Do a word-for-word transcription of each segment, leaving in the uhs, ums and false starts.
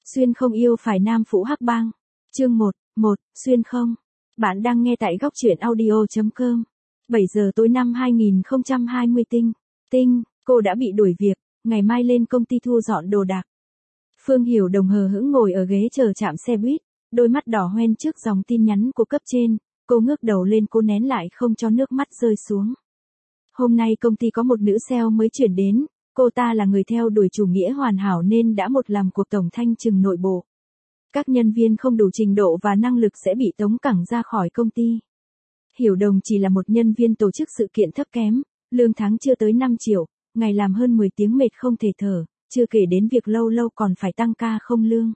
Xuyên không yêu phải nam phụ hắc bang. Chương một, một, Xuyên không. Bạn đang nghe tại góc truyện audio.com. bảy giờ tối năm hai nghìn không trăm hai mươi Tinh. Tinh, cô đã bị đuổi việc, ngày mai lên công ty thu dọn đồ đạc. Phương Hiểu Đồng hờ hững ngồi ở ghế chờ trạm xe buýt, đôi mắt đỏ hoen trước dòng tin nhắn của cấp trên, cô ngước đầu lên cố nén lại không cho nước mắt rơi xuống. Hôm nay công ty có một nữ sale mới chuyển đến, cô ta là người theo đuổi chủ nghĩa hoàn hảo nên đã một làm cuộc tổng thanh trừng nội bộ. Các nhân viên không đủ trình độ và năng lực sẽ bị tống cẳng ra khỏi công ty. Hiểu Đồng chỉ là một nhân viên tổ chức sự kiện thấp kém, lương tháng chưa tới năm triệu, ngày làm hơn mười tiếng mệt không thể thở, chưa kể đến việc lâu lâu còn phải tăng ca không lương.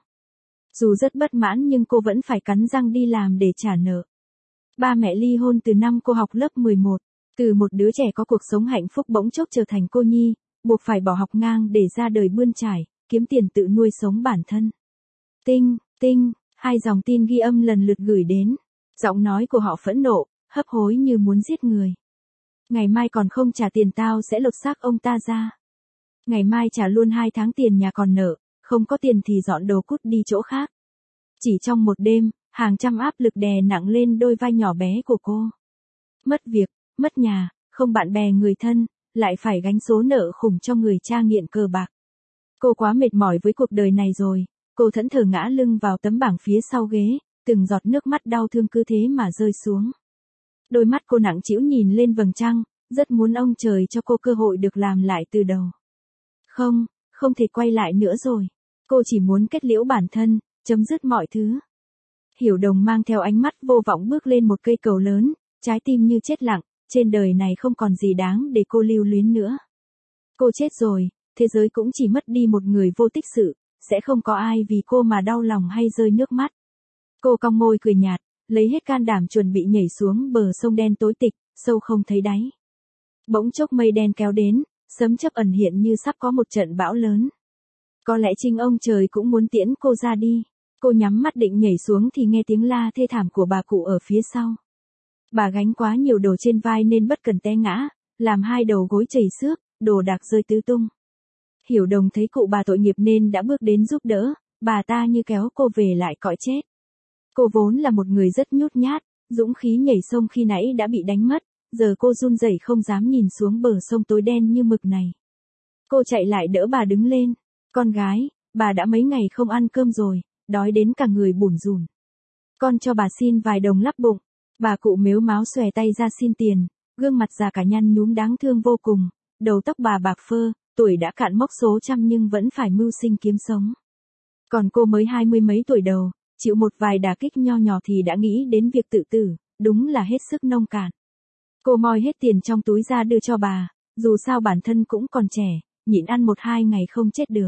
Dù rất bất mãn nhưng cô vẫn phải cắn răng đi làm để trả nợ. Ba mẹ ly hôn từ năm cô học lớp mười một, từ một đứa trẻ có cuộc sống hạnh phúc bỗng chốc trở thành cô nhi, buộc phải bỏ học ngang để ra đời bươn trải, kiếm tiền tự nuôi sống bản thân. Tinh, tinh, hai dòng tin ghi âm lần lượt gửi đến. Giọng nói của họ phẫn nộ, hấp hối như muốn giết người. Ngày mai còn không trả tiền tao sẽ lột xác ông ta ra. Ngày mai trả luôn hai tháng tiền nhà còn nợ, không có tiền thì dọn đồ cút đi chỗ khác. Chỉ trong một đêm, hàng trăm áp lực đè nặng lên đôi vai nhỏ bé của cô. Mất việc, mất nhà, không bạn bè người thân, lại phải gánh số nợ khủng cho người cha nghiện cờ bạc. Cô quá mệt mỏi với cuộc đời này rồi, cô thẫn thờ ngã lưng vào tấm bảng phía sau ghế, từng giọt nước mắt đau thương cứ thế mà rơi xuống. Đôi mắt cô nặng trĩu nhìn lên vầng trăng, rất muốn ông trời cho cô cơ hội được làm lại từ đầu. Không, không thể quay lại nữa rồi. Cô chỉ muốn kết liễu bản thân, chấm dứt mọi thứ. Hiểu Đồng mang theo ánh mắt vô vọng bước lên một cây cầu lớn, trái tim như chết lặng, trên đời này không còn gì đáng để cô lưu luyến nữa. Cô chết rồi, thế giới cũng chỉ mất đi một người vô tích sự, sẽ không có ai vì cô mà đau lòng hay rơi nước mắt. Cô cong môi cười nhạt, lấy hết can đảm chuẩn bị nhảy xuống bờ sông đen tối tịch, sâu không thấy đáy. Bỗng chốc mây đen kéo đến, sấm chớp ẩn hiện như sắp có một trận bão lớn. Có lẽ chính ông trời cũng muốn tiễn cô ra đi. Cô nhắm mắt định nhảy xuống thì nghe tiếng la thê thảm của bà cụ ở phía sau. Bà gánh quá nhiều đồ trên vai nên bất cẩn té ngã, làm hai đầu gối chảy xước, đồ đạc rơi tứ tung. Hiểu Đồng thấy cụ bà tội nghiệp nên đã bước đến giúp đỡ, bà ta như kéo cô về lại cõi chết. Cô vốn là một người rất nhút nhát, dũng khí nhảy sông khi nãy đã bị đánh mất, giờ cô run rẩy không dám nhìn xuống bờ sông tối đen như mực này. Cô chạy lại đỡ bà đứng lên. Con gái, bà đã mấy ngày không ăn cơm rồi, đói đến cả người bủn rủn. Con cho bà xin vài đồng lắp bụng. Bà cụ mếu máo xòe tay ra xin tiền, gương mặt già cả nhăn nhúm đáng thương vô cùng, đầu tóc bà bạc phơ, tuổi đã cạn mốc số trăm nhưng vẫn phải mưu sinh kiếm sống. Còn cô mới hai mươi mấy tuổi đầu, chịu một vài đả kích nho nhỏ thì đã nghĩ đến việc tự tử, đúng là hết sức nông cạn. Cô moi hết tiền trong túi ra đưa cho bà, dù sao bản thân cũng còn trẻ, nhịn ăn một hai ngày không chết được.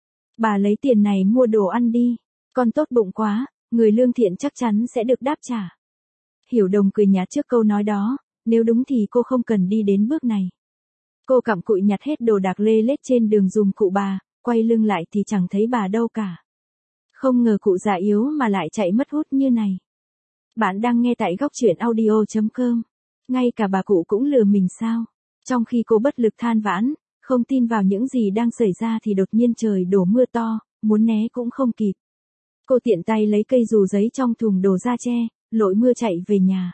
Bà lấy tiền này mua đồ ăn đi, con tốt bụng quá, người lương thiện chắc chắn sẽ được đáp trả. Hiểu Đồng cười nhạt trước câu nói đó, nếu đúng thì cô không cần đi đến bước này. Cô cặm cụi nhặt hết đồ đạc lê lết trên đường giùm cụ bà, quay lưng lại thì chẳng thấy bà đâu cả. Không ngờ cụ già yếu mà lại chạy mất hút như này. Bạn đang nghe tại góc truyện audio.com. Ngay cả bà cụ cũng lừa mình sao? Trong khi cô bất lực than vãn, không tin vào những gì đang xảy ra thì đột nhiên trời đổ mưa to, muốn né cũng không kịp. Cô tiện tay lấy cây dù giấy trong thùng đồ ra che, lội mưa chạy về nhà.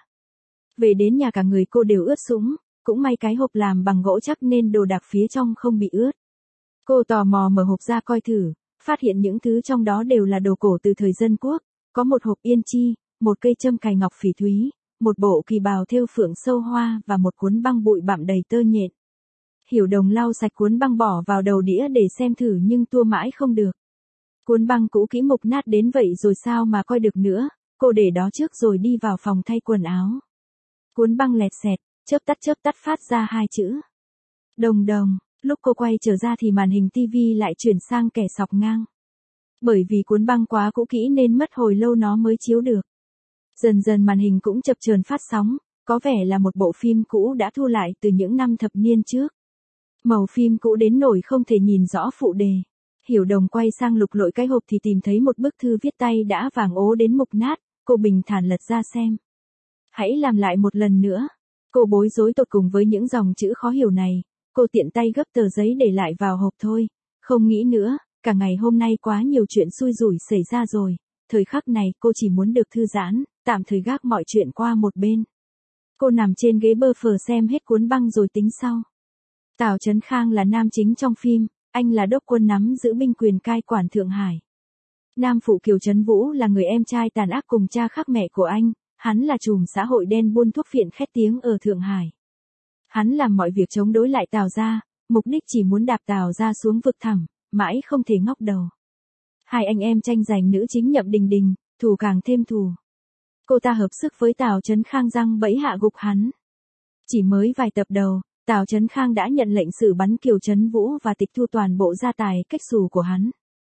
Về đến nhà cả người cô đều ướt sũng, cũng may cái hộp làm bằng gỗ chắc nên đồ đạc phía trong không bị ướt. Cô tò mò mở hộp ra coi thử, phát hiện những thứ trong đó đều là đồ cổ từ thời Dân Quốc, có một hộp yên chi, một cây châm cài ngọc phỉ thúy, một bộ kỳ bào thêu phượng sâu hoa và một cuốn băng bụi bặm đầy tơ nhện. Hiểu Đồng lau sạch cuốn băng bỏ vào đầu đĩa để xem thử nhưng tua mãi không được. Cuốn băng cũ kỹ mục nát đến vậy rồi sao mà coi được nữa, cô để đó trước rồi đi vào phòng thay quần áo. Cuốn băng lẹt xẹt, chớp tắt chớp tắt phát ra hai chữ. Đồng Đồng, lúc cô quay trở ra thì màn hình tivi lại chuyển sang kẻ sọc ngang. Bởi vì cuốn băng quá cũ kỹ nên mất hồi lâu nó mới chiếu được. Dần dần màn hình cũng chập chờn phát sóng, có vẻ là một bộ phim cũ đã thu lại từ những năm thập niên trước. Màu phim cũ đến nỗi không thể nhìn rõ phụ đề. Hiểu Đồng quay sang lục lọi cái hộp thì tìm thấy một bức thư viết tay đã vàng ố đến mục nát, cô bình thản lật ra xem. Hãy làm lại một lần nữa. Cô bối rối tột cùng với những dòng chữ khó hiểu này, cô tiện tay gấp tờ giấy để lại vào hộp thôi, không nghĩ nữa, cả ngày hôm nay quá nhiều chuyện xui rủi xảy ra rồi, thời khắc này cô chỉ muốn được thư giãn, tạm thời gác mọi chuyện qua một bên. Cô nằm trên ghế bơ phờ xem hết cuốn băng rồi tính sau. Tào Chấn Khang là nam chính trong phim, anh là đốc quân nắm giữ binh quyền cai quản Thượng Hải. Nam phụ Kiều Trấn Vũ là người em trai tàn ác cùng cha khác mẹ của anh, hắn là trùm xã hội đen buôn thuốc phiện khét tiếng ở Thượng Hải. Hắn làm mọi việc chống đối lại Tào gia, mục đích chỉ muốn đạp Tào gia xuống vực thẳm, mãi không thể ngóc đầu. Hai anh em tranh giành nữ chính Nhậm Đình Đình, thù càng thêm thù. Cô ta hợp sức với Tào Chấn Khang răng bẫy hạ gục hắn. Chỉ mới vài tập đầu, Tào Chấn Khang đã nhận lệnh xử bắn Kiều Trấn Vũ và tịch thu toàn bộ gia tài cách xù của hắn.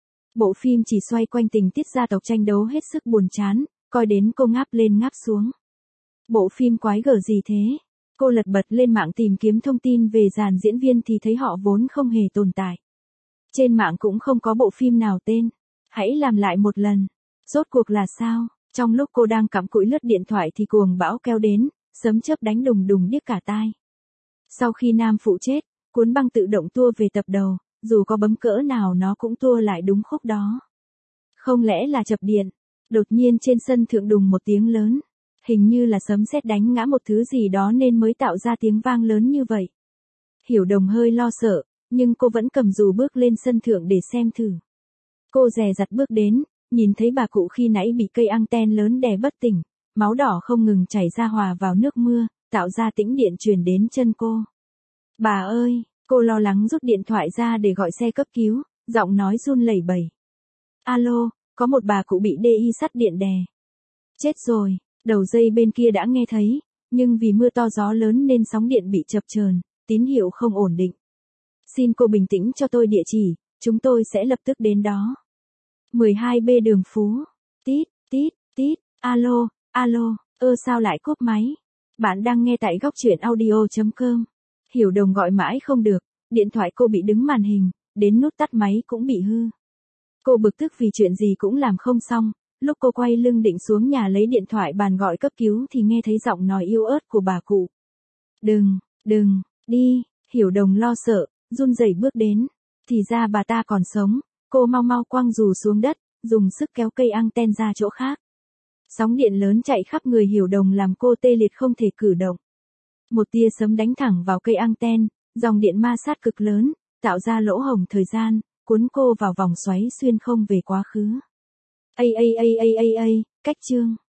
Bộ phim chỉ xoay quanh tình tiết gia tộc tranh đấu hết sức buồn chán, coi đến cô ngáp lên ngáp xuống. Bộ phim quái gở gì thế? Cô lật bật lên mạng tìm kiếm thông tin về dàn diễn viên thì thấy họ vốn không hề tồn tại. Trên mạng cũng không có bộ phim nào tên. Hãy làm lại một lần. Rốt cuộc là sao? Trong lúc cô đang cặm cụi lướt điện thoại thì cuồng bão kéo đến, sấm chớp đánh đùng đùng điếc cả tai. Sau khi nam phụ chết, cuốn băng tự động tua về tập đầu, dù có bấm cỡ nào nó cũng tua lại đúng khúc đó. Không lẽ là chập điện? Đột nhiên trên sân thượng đùng một tiếng lớn. Hình như là sấm sét đánh ngã một thứ gì đó nên mới tạo ra tiếng vang lớn như vậy. Hiểu Đồng hơi lo sợ, nhưng cô vẫn cầm dù bước lên sân thượng để xem thử. Cô dè dặt bước đến, nhìn thấy bà cụ khi nãy bị cây anten lớn đè bất tỉnh, máu đỏ không ngừng chảy ra hòa vào nước mưa, tạo ra tĩnh điện truyền đến chân cô. Bà ơi, cô lo lắng rút điện thoại ra để gọi xe cấp cứu, giọng nói run lẩy bẩy. Alo, có một bà cụ bị đê i sắt điện đè. Chết rồi, đầu dây bên kia đã nghe thấy, nhưng vì mưa to gió lớn nên sóng điện bị chập chờn, tín hiệu không ổn định. Xin cô bình tĩnh cho tôi địa chỉ, chúng tôi sẽ lập tức đến đó. mười hai B Đường Phú. Tít, tít, tít, alo, alo, ơ sao lại cúp máy? Bạn đang nghe tại góc truyện audio chấm com. Hiểu Đồng gọi mãi không được, điện thoại cô bị đứng màn hình, đến nút tắt máy cũng bị hư. Cô bực tức vì chuyện gì cũng làm không xong, lúc cô quay lưng định xuống nhà lấy điện thoại bàn gọi cấp cứu thì nghe thấy giọng nói yếu ớt của bà cụ. Đừng, đừng, đi, Hiểu Đồng lo sợ, run rẩy bước đến, thì ra bà ta còn sống, cô mau mau quăng dù xuống đất, dùng sức kéo cây anten ra chỗ khác. Sóng điện lớn chạy khắp người Hiểu Đồng làm cô tê liệt không thể cử động. Một tia sấm đánh thẳng vào cây anten, dòng điện ma sát cực lớn, tạo ra lỗ hổng thời gian, cuốn cô vào vòng xoáy xuyên không về quá khứ. Ây ây ây ây ây ây, cách chương.